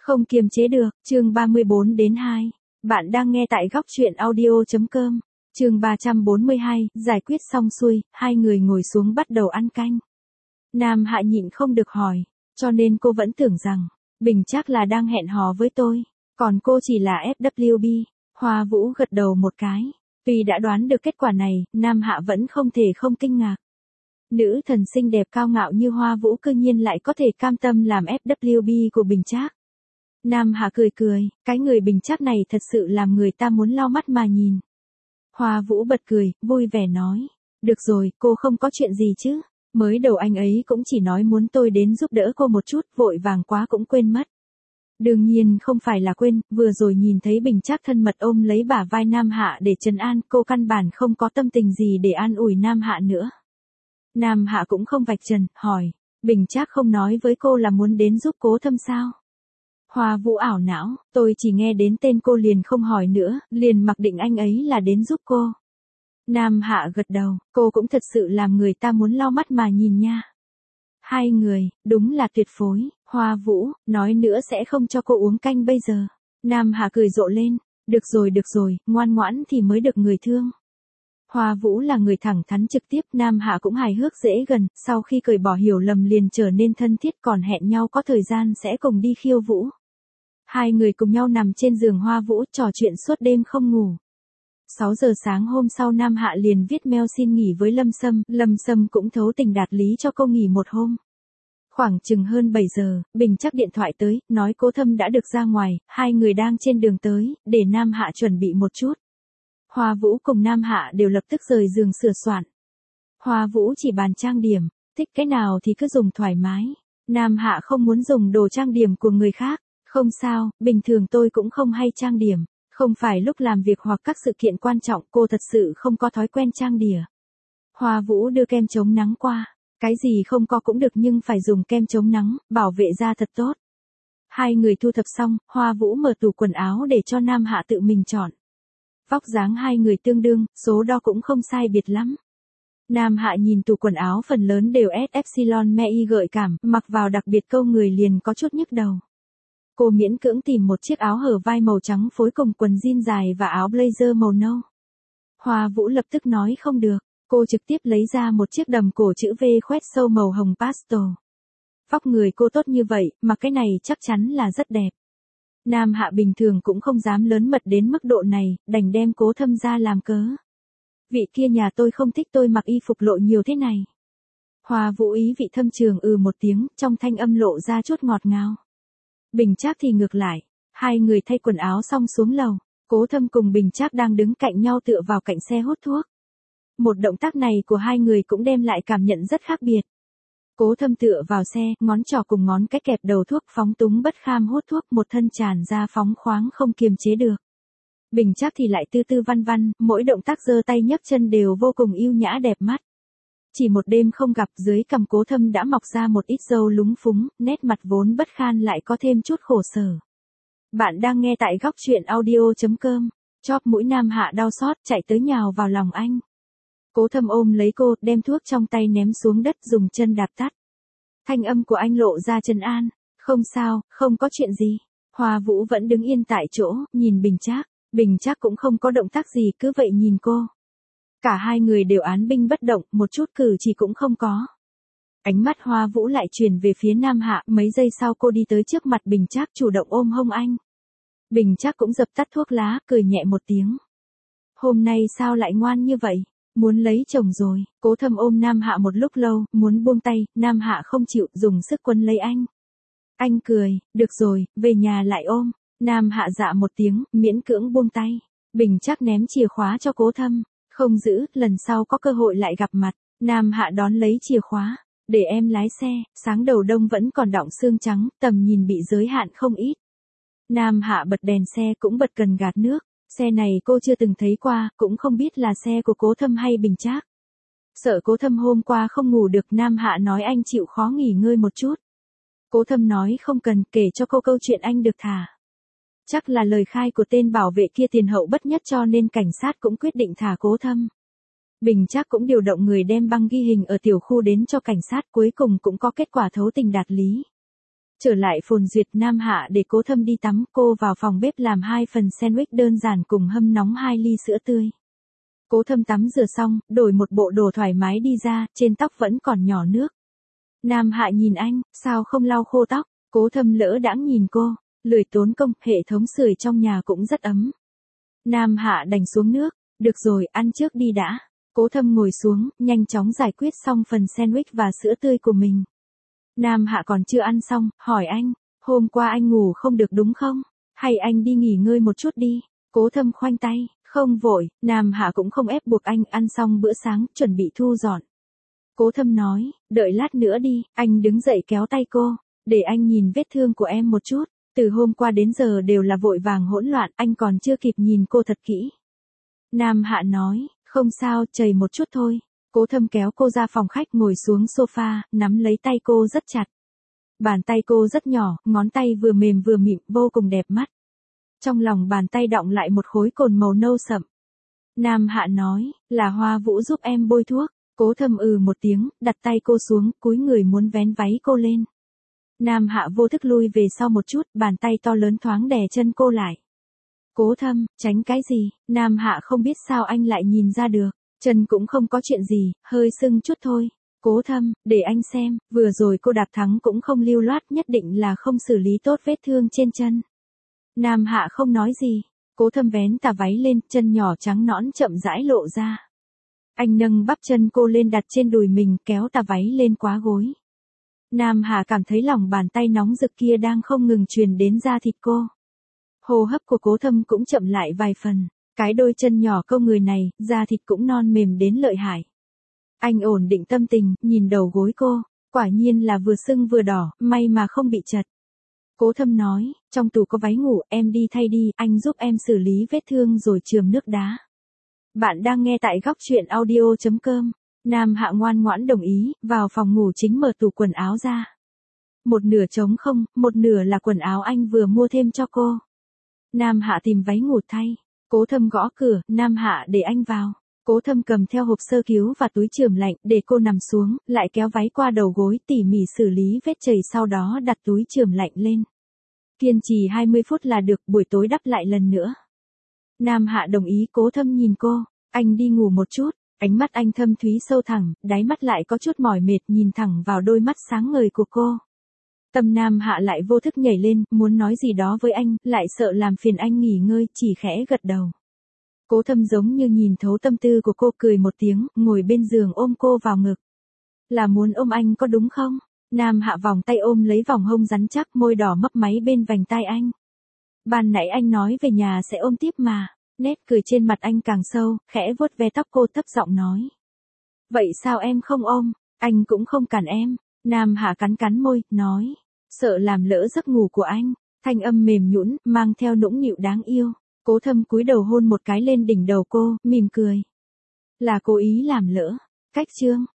Không kiềm chế được, chương 34-2. Bạn đang nghe tại góc truyện audio.com. Chương 342, giải quyết xong xuôi, hai người ngồi xuống bắt đầu ăn canh. Nam Hạ nhịn không được hỏi, cho nên cô vẫn tưởng rằng, Bình chắc là đang hẹn hò với tôi, còn cô chỉ là FWB. Hoa Vũ gật đầu một cái. Tuy đã đoán được kết quả này, Nam Hạ vẫn không thể không kinh ngạc. Nữ thần xinh đẹp cao ngạo như Hoa Vũ cư nhiên lại có thể cam tâm làm FWB của Bình Trác. Nam Hạ cười cười, cái người Bình Trác này thật sự làm người ta muốn lau mắt mà nhìn. Hoa Vũ bật cười, vui vẻ nói, được rồi, cô không có chuyện gì chứ, mới đầu anh ấy cũng chỉ nói muốn tôi đến giúp đỡ cô một chút, vội vàng quá cũng quên mất. Đương nhiên không phải là quên, vừa rồi nhìn thấy Bình Trác thân mật ôm lấy bả vai Nam Hạ để trấn an, cô căn bản không có tâm tình gì để an ủi Nam Hạ nữa. Nam Hạ cũng không vạch trần, hỏi, Bình Trác không nói với cô là muốn đến giúp Cố Thâm sao? Hoa Vũ ảo não, tôi chỉ nghe đến tên cô liền không hỏi nữa, liền mặc định anh ấy là đến giúp cô. Nam Hạ gật đầu, cô cũng thật sự làm người ta muốn lau mắt mà nhìn nha. Hai người, đúng là tuyệt phối. Hoa Vũ, nói nữa sẽ không cho cô uống canh bây giờ. Nam Hạ cười rộ lên, được rồi, ngoan ngoãn thì mới được người thương. Hoa Vũ là người thẳng thắn trực tiếp, Nam Hạ cũng hài hước dễ gần, sau khi cởi bỏ hiểu lầm liền trở nên thân thiết, còn hẹn nhau có thời gian sẽ cùng đi khiêu vũ. Hai người cùng nhau nằm trên giường Hoa Vũ trò chuyện suốt đêm không ngủ. 6 giờ sáng hôm sau Nam Hạ liền viết mail xin nghỉ với Lâm Sâm cũng thấu tình đạt lý cho cô nghỉ một hôm. Khoảng chừng hơn 7 giờ, Bình Trác điện thoại tới, nói Cố Thâm đã được ra ngoài, hai người đang trên đường tới, để Nam Hạ chuẩn bị một chút. Hoa Vũ cùng Nam Hạ đều lập tức rời giường sửa soạn. Hoa Vũ chỉ bàn trang điểm, thích cái nào thì cứ dùng thoải mái. Nam Hạ không muốn dùng đồ trang điểm của người khác, không sao, bình thường tôi cũng không hay trang điểm, không phải lúc làm việc hoặc các sự kiện quan trọng cô thật sự không có thói quen trang điểm. Hoa Vũ đưa kem chống nắng qua. Cái gì không có cũng được nhưng phải dùng kem chống nắng, bảo vệ da thật tốt. Hai người thu thập xong, Hoa Vũ mở tủ quần áo để cho Nam Hạ tự mình chọn. Vóc dáng hai người tương đương, số đo cũng không sai biệt lắm. Nam Hạ nhìn tủ quần áo phần lớn đều epsilon mei gợi cảm, mặc vào đặc biệt câu người liền có chút nhức đầu. Cô miễn cưỡng tìm một chiếc áo hở vai màu trắng phối cùng quần jean dài và áo blazer màu nâu. Hoa Vũ lập tức nói không được. Cô trực tiếp lấy ra một chiếc đầm cổ chữ V khoét sâu màu hồng pastel. Vóc người cô tốt như vậy, mà cái này chắc chắn là rất đẹp. Nam Hạ bình thường cũng không dám lớn mật đến mức độ này, đành đem Cố Thâm ra làm cớ. Vị kia nhà tôi không thích tôi mặc y phục lộ nhiều thế này. Hoa Vũ ý vị thâm trường một tiếng, trong thanh âm lộ ra chút ngọt ngào. Bình Trác thì ngược lại, hai người thay quần áo xong xuống lầu, Cố Thâm cùng Bình Trác đang đứng cạnh nhau tựa vào cạnh xe hút thuốc. Một động tác này của hai người cũng đem lại cảm nhận rất khác biệt. Cố Thâm tựa vào xe, ngón trỏ cùng ngón cái kẹp đầu thuốc phóng túng bất kham hút thuốc, một thân tràn ra phóng khoáng không kiềm chế được. Bình Trác thì lại tư tư văn văn, mỗi động tác giơ tay nhấc chân đều vô cùng yêu nhã đẹp mắt. Chỉ một đêm không gặp, dưới cằm Cố Thâm đã mọc ra một ít râu lúng phúng, nét mặt vốn bất khan lại có thêm chút khổ sở. Bạn đang nghe tại góc truyện audio.com. Chóp mũi Nam Hạ đau xót, chạy tới nhào vào lòng anh. Cố Thâm ôm lấy cô, đem thuốc trong tay ném xuống đất, dùng chân đạp tắt. Thanh âm của anh lộ ra trấn an, không sao, không có chuyện gì. Hoa Vũ vẫn đứng yên tại chỗ, nhìn Bình Trác cũng không có động tác gì, cứ vậy nhìn cô. Cả hai người đều án binh bất động, một chút cử chỉ cũng không có. Ánh mắt Hoa Vũ lại chuyển về phía Nam Hạ, mấy giây sau cô đi tới trước mặt Bình Trác chủ động ôm hông anh. Bình Trác cũng dập tắt thuốc lá, cười nhẹ một tiếng. Hôm nay sao lại ngoan như vậy? Muốn lấy chồng rồi. Cố Thâm ôm Nam Hạ một lúc lâu, muốn buông tay, Nam Hạ không chịu, dùng sức quấn lấy anh. Anh cười, được rồi, về nhà lại ôm. Nam Hạ dạ một tiếng, miễn cưỡng buông tay. Bình Trác ném chìa khóa cho Cố Thâm. Không giữ, lần sau có cơ hội lại gặp mặt. Nam Hạ đón lấy chìa khóa. Để em lái xe, sáng đầu đông vẫn còn đọng sương trắng, tầm nhìn bị giới hạn không ít. Nam Hạ bật đèn xe cũng bật cần gạt nước. Xe này cô chưa từng thấy qua, cũng không biết là xe của Cố Thâm hay Bình Trác. Sợ Cố Thâm hôm qua không ngủ được, Nam Hạ nói anh chịu khó nghỉ ngơi một chút. Cố Thâm nói không cần, kể cho cô câu chuyện anh được thả. Chắc là lời khai của tên bảo vệ kia tiền hậu bất nhất cho nên cảnh sát cũng quyết định thả Cố Thâm. Bình Trác cũng điều động người đem băng ghi hình ở tiểu khu đến cho cảnh sát, cuối cùng cũng có kết quả thấu tình đạt lý. Trở lại Phồn Duyệt, Nam Hạ để Cố Thâm đi tắm, cô vào phòng bếp làm 2 phần sandwich đơn giản cùng hâm nóng 2 ly sữa tươi. Cố Thâm tắm rửa xong, đổi một bộ đồ thoải mái đi ra, trên tóc vẫn còn nhỏ nước. Nam Hạ nhìn anh, sao không lau khô tóc? Cố Thâm lỡ đãng nhìn cô, lười tốn công, hệ thống sưởi trong nhà cũng rất ấm. Nam Hạ đành xuống nước, được rồi, ăn trước đi đã. Cố Thâm ngồi xuống, nhanh chóng giải quyết xong phần sandwich và sữa tươi của mình. Nam Hạ còn chưa ăn xong, hỏi anh, hôm qua anh ngủ không được đúng không? Hay anh đi nghỉ ngơi một chút đi? Cố Thâm khoanh tay, không vội, Nam Hạ cũng không ép buộc anh, ăn xong bữa sáng, chuẩn bị thu dọn. Cố Thâm nói, đợi lát nữa đi, anh đứng dậy kéo tay cô, để anh nhìn vết thương của em một chút, từ hôm qua đến giờ đều là vội vàng hỗn loạn, anh còn chưa kịp nhìn cô thật kỹ. Nam Hạ nói, không sao, chảy một chút thôi. Cố Thâm kéo cô ra phòng khách ngồi xuống sofa, nắm lấy tay cô rất chặt. Bàn tay cô rất nhỏ, ngón tay vừa mềm vừa mịn, vô cùng đẹp mắt. Trong lòng bàn tay đọng lại một khối cồn màu nâu sậm. Nam Hạ nói, là Hoa Vũ giúp em bôi thuốc. Cố Thâm một tiếng, đặt tay cô xuống, cúi người muốn vén váy cô lên. Nam Hạ vô thức lui về sau một chút, bàn tay to lớn thoáng đè chân cô lại. Cố Thâm, tránh cái gì? Nam Hạ không biết sao anh lại nhìn ra được. Chân cũng không có chuyện gì, hơi sưng chút thôi. Cố Thâm, để anh xem, vừa rồi cô đạp thắng cũng không lưu loát, nhất định là không xử lý tốt vết thương trên chân. Nam Hạ không nói gì. Cố Thâm vén tà váy lên, chân nhỏ trắng nõn chậm rãi lộ ra. Anh nâng bắp chân cô lên đặt trên đùi mình, kéo tà váy lên quá gối. Nam Hạ cảm thấy lòng bàn tay nóng rực kia đang không ngừng truyền đến da thịt cô. Hô hấp của Cố Thâm cũng chậm lại vài phần. Cái đôi chân nhỏ câu người này, da thịt cũng non mềm đến lợi hại. Anh ổn định tâm tình, nhìn đầu gối cô, quả nhiên là vừa sưng vừa đỏ, may mà không bị chật. Cố Thâm nói, trong tủ có váy ngủ, em đi thay đi, anh giúp em xử lý vết thương rồi chườm nước đá. Bạn đang nghe tại góc truyện audio.com. Nam Hạ ngoan ngoãn đồng ý, vào phòng ngủ chính mở tủ quần áo ra. Một nửa trống không, một nửa là quần áo anh vừa mua thêm cho cô. Nam Hạ tìm váy ngủ thay. Cố Thâm gõ cửa, Nam Hạ để anh vào. Cố Thâm cầm theo hộp sơ cứu và túi chườm lạnh, để cô nằm xuống, lại kéo váy qua đầu gối tỉ mỉ xử lý vết chảy, sau đó đặt túi chườm lạnh lên. Kiên trì 20 phút là được, buổi tối đắp lại lần nữa. Nam Hạ đồng ý. Cố Thâm nhìn cô, anh đi ngủ một chút. Ánh mắt anh thâm thúy sâu thẳm, đáy mắt lại có chút mỏi mệt, nhìn thẳng vào đôi mắt sáng ngời của cô. Tâm Nam Hạ lại vô thức nhảy lên, muốn nói gì đó với anh, lại sợ làm phiền anh nghỉ ngơi, chỉ khẽ gật đầu. Cố Thâm giống như nhìn thấu tâm tư của cô, cười một tiếng, ngồi bên giường ôm cô vào ngực. Là muốn ôm anh có đúng không? Nam Hạ vòng tay ôm lấy vòng hông rắn chắc, môi đỏ mấp máy bên vành tai anh. Ban nãy anh nói về nhà sẽ ôm tiếp mà. Nét cười trên mặt anh càng sâu, khẽ vuốt ve tóc cô, thấp giọng nói. Vậy sao em không ôm? Anh cũng không cản em. Nam Hạ cắn cắn môi, nói. Sợ làm lỡ giấc ngủ của anh. Thanh âm mềm nhũn, mang theo nũng nịu đáng yêu. Cố Thâm cúi đầu hôn một cái lên đỉnh đầu cô, mỉm cười. Là cố ý làm lỡ. Cách chương.